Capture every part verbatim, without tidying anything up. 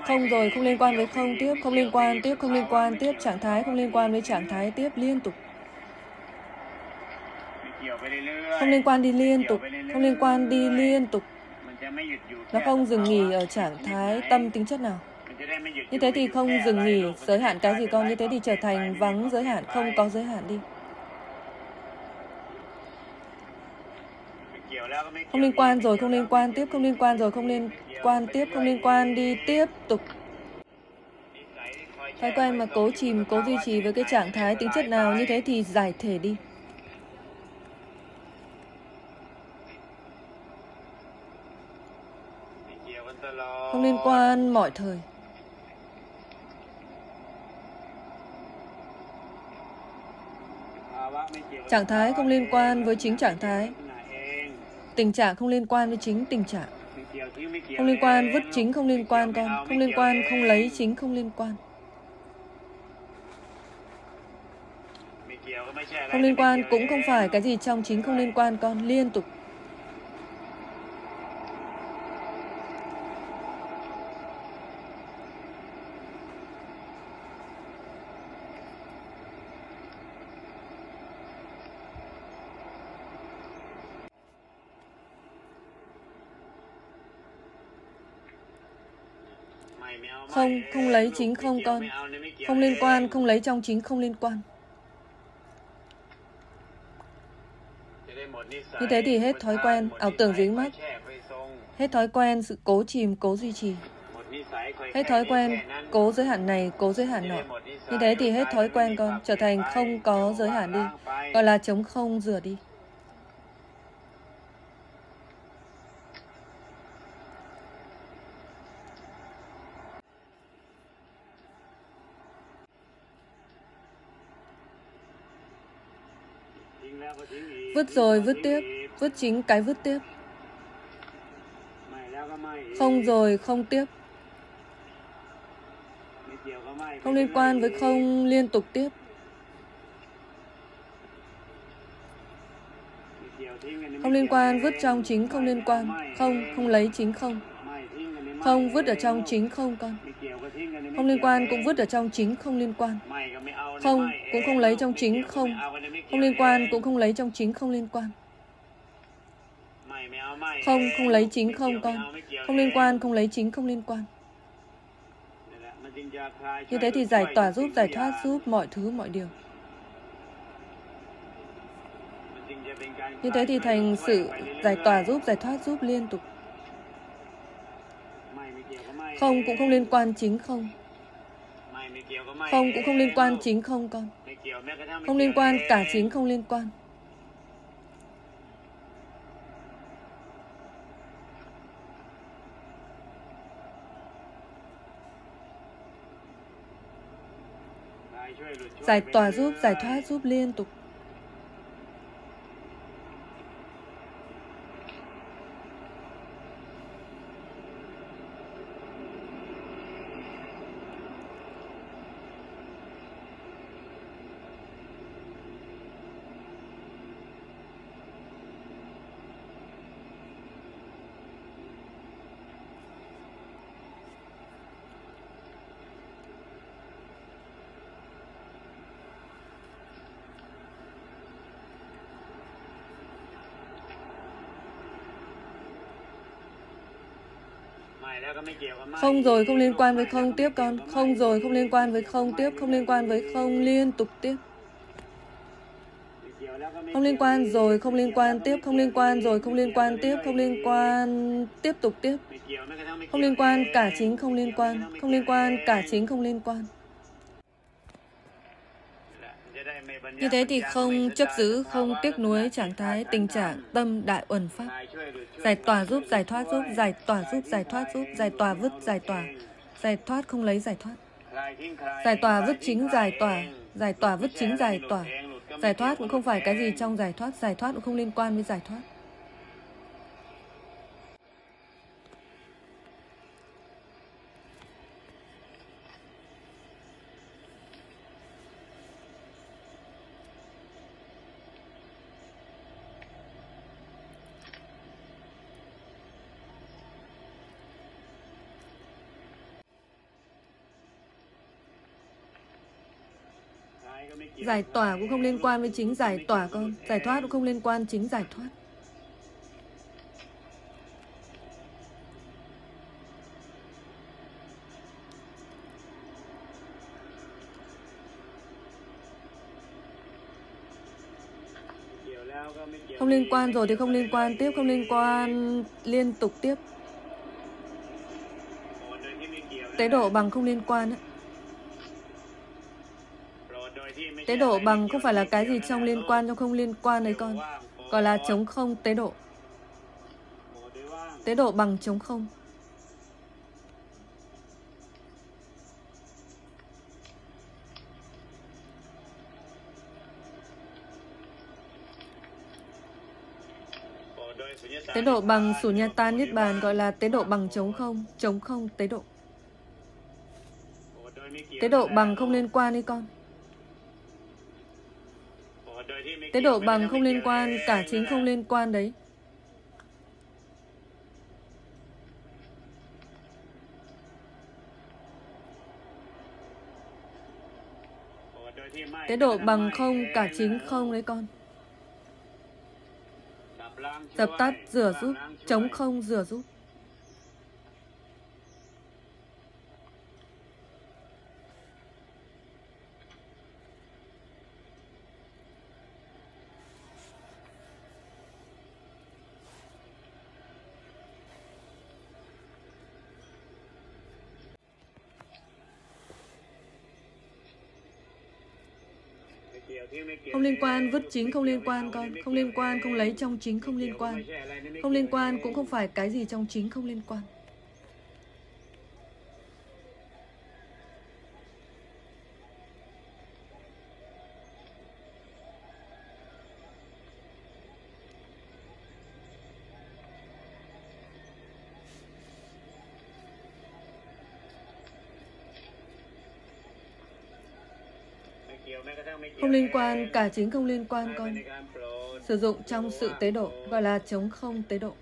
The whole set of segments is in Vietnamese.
Không rồi, không liên quan với không tiếp, không liên quan tiếp, không liên quan tiếp, trạng thái không liên quan với trạng thái tiếp liên tục. Không liên quan đi liên tục, không liên quan đi liên tục. Nó không dừng nghỉ ở trạng thái tâm tính chất nào. Như thế thì không dừng nghỉ, giới hạn cái gì con? Như thế thì trở thành vắng giới hạn, không có giới hạn đi. Không liên quan rồi, không liên quan tiếp, không liên quan rồi, không liên quan tiếp, không liên quan đi tiếp tục. Thói quen mà cố chìm, cố duy trì với cái trạng thái tính chất nào, như thế thì giải thể đi. Không liên quan mọi thời. Trạng thái không liên quan với chính trạng thái. Tình trạng không liên quan với chính tình trạng. Không liên quan vứt chính không liên quan con. Không liên quan không lấy chính không liên quan. Không liên quan cũng không phải cái gì trong chính không liên quan con. Liên tục. Không, không lấy chính không con. Không liên quan, không lấy trong chính không liên quan. Như thế thì hết thói quen, ảo tưởng dính mắc. Hết thói quen, sự cố chìm, cố duy trì. Hết thói quen, cố giới hạn này, cố giới hạn nọ. Như thế thì hết thói quen con, trở thành không có giới hạn đi. Gọi là chống không rửa đi. Vứt rồi, vứt tiếp. Vứt chính cái vứt tiếp. Không rồi, không tiếp. Không liên quan với không liên tục tiếp. Không liên quan vứt trong chính không liên quan. Không, không lấy chính không. Không vứt ở trong chính không con. Không liên quan cũng vứt ở trong chính không liên quan. Không cũng không lấy trong chính không. Không liên quan cũng không lấy trong chính không liên quan. Không, không lấy chính không con. Không liên quan, không lấy chính không liên quan. Như thế thì giải tỏa giúp, giải thoát giúp mọi thứ, mọi điều. Như thế thì thành sự giải tỏa giúp, giải thoát giúp liên tục. Không cũng không liên quan chính không. Không cũng không liên quan chính không con. Không liên quan cả chính không liên quan. Giải tỏa giúp, giải thoát giúp liên tục. Không rồi, không liên quan với không tiếp con. Không rồi, không liên quan với không tiếp. Không liên quan với không liên tục tiếp. Không liên quan rồi, không liên quan tiếp. Không liên quan rồi, không liên quan tiếp. Không liên quan tiếp tục tiếp. Không liên quan cả chính không liên quan. Không liên quan cả chính không liên quan. Như thế thì không chấp giữ, không tiếc nuối trạng thái, tình trạng, tâm đại uẩn pháp. Giải tỏa giúp, giải thoát giúp, giải tỏa giúp, giải thoát giúp, giải tỏa vứt, giải tỏa. Giải thoát không lấy giải thoát. Giải tỏa vứt chính giải tỏa. Giải tỏa vứt chính giải tỏa. Giải thoát cũng không phải cái gì trong giải thoát. Giải thoát cũng không liên quan với giải thoát. Giải tỏa cũng không liên quan với chính giải tỏa con. Giải thoát cũng không liên quan chính giải thoát. Không liên quan rồi thì không liên quan tiếp, không liên quan liên tục tiếp. Tế độ bằng không liên quan ấy. Tế độ bằng không phải là cái gì trong liên quan trong không liên quan đấy con. Gọi là trống không tế độ. Tế độ bằng trống không. Tế độ bằng Sunyata Niết Bàn gọi là tế độ bằng trống không, trống không tế độ. Tế độ bằng không liên quan đi con. Tế độ bằng không liên quan, cả chính không liên quan đấy. Tế độ bằng không, cả chính không đấy con. Dập tắt, rửa giúp, trống không, rửa giúp. Không liên quan, vứt chính không liên quan con. Không liên quan, không lấy trong chính không liên quan. Không liên quan cũng không phải cái gì trong chính không liên quan. Không liên quan, cả chính không liên quan con. Sử dụng trong sự tế độ, gọi là trống không tế độ.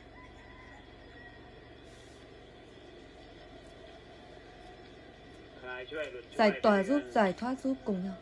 Giải tỏa giúp, giải thoát giúp cùng nhau.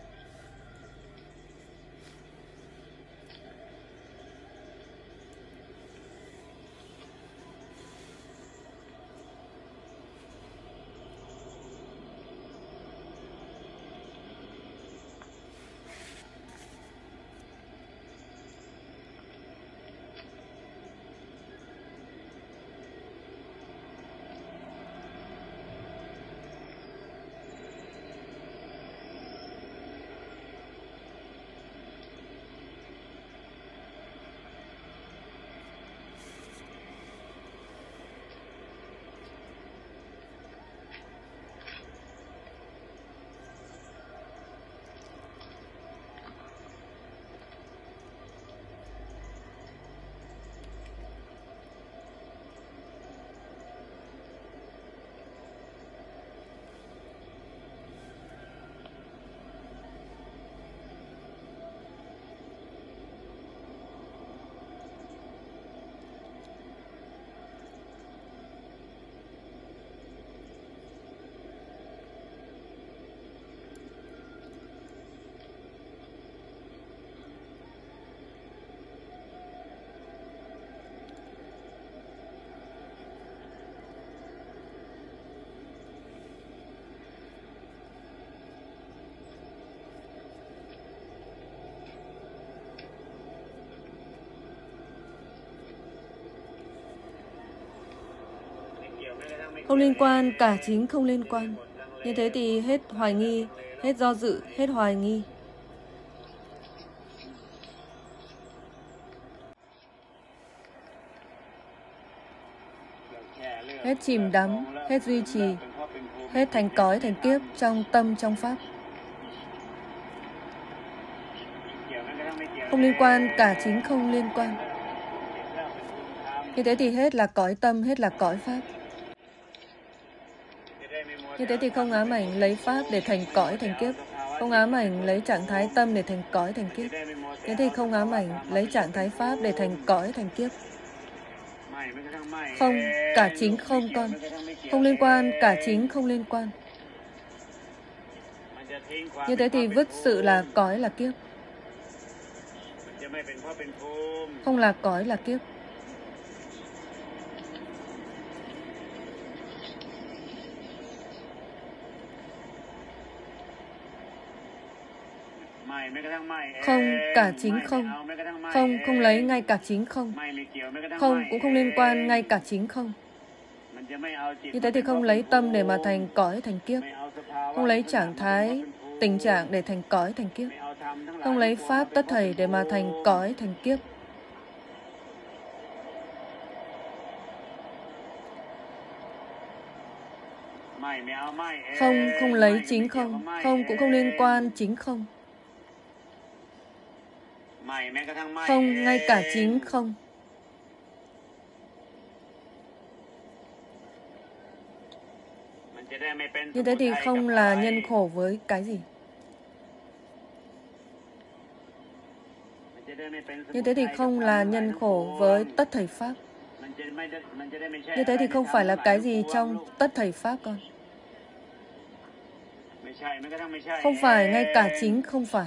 Không liên quan, cả chính không liên quan. Như thế thì hết hoài nghi, hết do dự, hết hoài nghi. Hết chìm đắm, hết duy trì, hết thành cõi thành kiếp trong tâm trong pháp. Không liên quan, cả chính không liên quan. Như thế thì hết là cõi tâm, hết là cõi pháp. Như thế thì không ám ảnh lấy pháp để thành cõi thành kiếp. Không ám ảnh lấy trạng thái tâm để thành cõi thành kiếp. Thế thì không ám ảnh lấy trạng thái pháp để thành cõi thành kiếp. Không, cả chính không con. Không liên quan, cả chính không liên quan. Như thế thì vứt sự là cõi là kiếp. Không là cõi là kiếp. Không cả chính không. Không không lấy ngay cả chính không. Không cũng không liên quan ngay cả chính không. Như thế thì không lấy tâm để mà thành cõi thành kiếp. Không lấy trạng thái, tình trạng để thành cõi thành kiếp. Không lấy pháp tất thảy để mà thành cõi thành kiếp. Không không lấy chính không. Không cũng không liên quan chính không. Không ngay cả chính không. Như thế thì không là nhân khổ với cái gì? Như thế thì không là nhân khổ với tất thảy pháp. Như thế thì không phải là cái gì trong tất thảy pháp con. Không phải ngay cả chính không phải.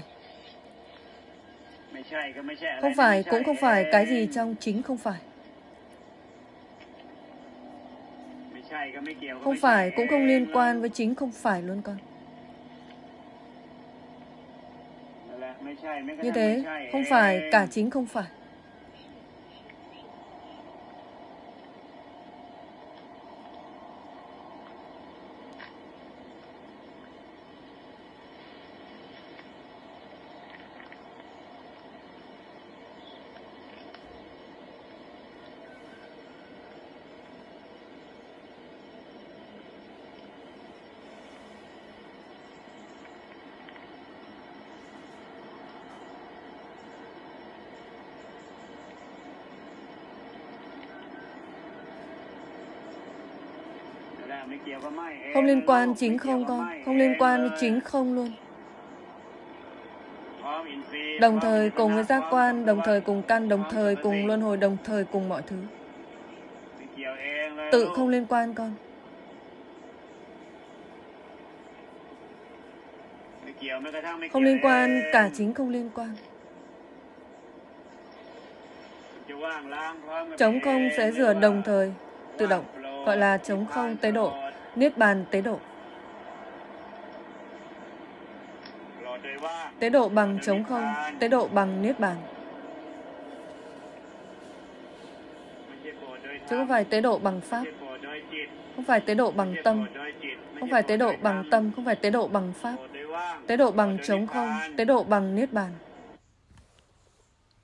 Không phải cũng không phải cái gì trong chính không phải. Không phải cũng không liên quan với chính không phải luôn con. Như thế không phải cả chính không phải. Không liên quan chính không con. Không liên quan với chính không luôn. Đồng thời cùng với giác quan, đồng thời cùng căn, đồng thời cùng luân hồi, đồng thời cùng mọi thứ. Tự không liên quan con. Không liên quan, cả chính không liên quan. Trống không sẽ rửa đồng thời, tự động, gọi là trống không tế độ, niết bàn tế độ. Tế độ bằng trống không, tế độ bằng niết bàn. Chứ không phải tế độ bằng pháp. Không phải tế độ bằng tâm. Không phải tế độ bằng tâm, không phải tế độ bằng pháp. Tế độ bằng trống không, tế độ bằng niết bàn.